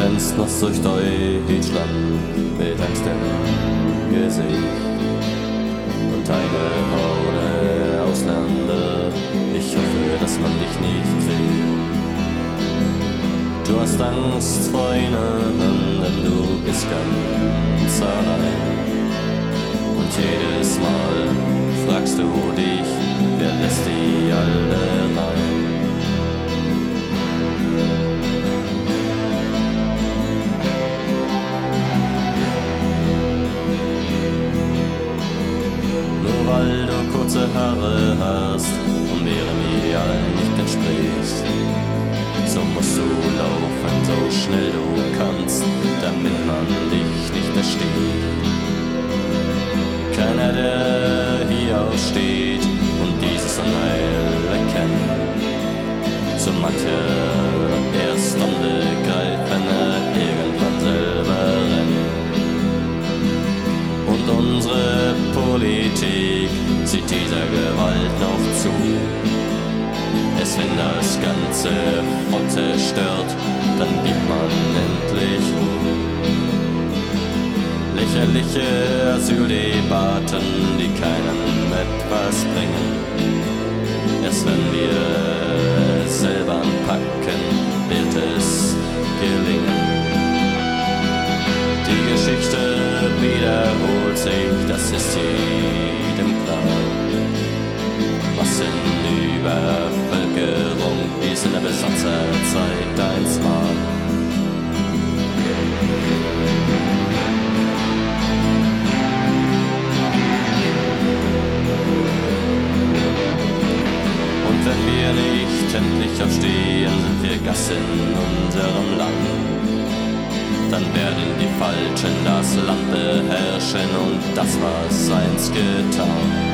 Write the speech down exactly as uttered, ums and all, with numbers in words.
rennst noch durch Deutschland mit Angst im Gesicht und eine Horde Ausländer. Ich hoffe, dass man dich nicht kriegt. Du hast Angst vor ihnen, denn du bist ganz allein. Und jedes Mal fragst du dich, wer lässt die alle rein? Nur weil du kurze Haare hast und ihrem Ideal nicht entsprichst, so musst du laufen, so schnell du kannst, damit man dich nicht ersticht. Keiner, der hier aufsteht und dieses Unheil erkennt, so manche erst unbegreift, wenn er irgendwann selber rennt. Und unsere Politik sieht dieser Gewalt noch zu. Erst wenn das ganze Volk zerstört, dann gibt man endlich Ruhe. Lächerliche Asyldebatten, die keinem etwas bringen. Erst wenn wir es selber anpacken, wird es gelingen. Die Geschichte wiederholt sich, das ist jedem klar. Massenübervölkerung, wie es in der Besatzerzeit einst war. Und wenn wir nicht endlich aufstehen, sind wir Gast in unserem Land. Dann werden die Falschen das Land beherrschen und das, was einst getan.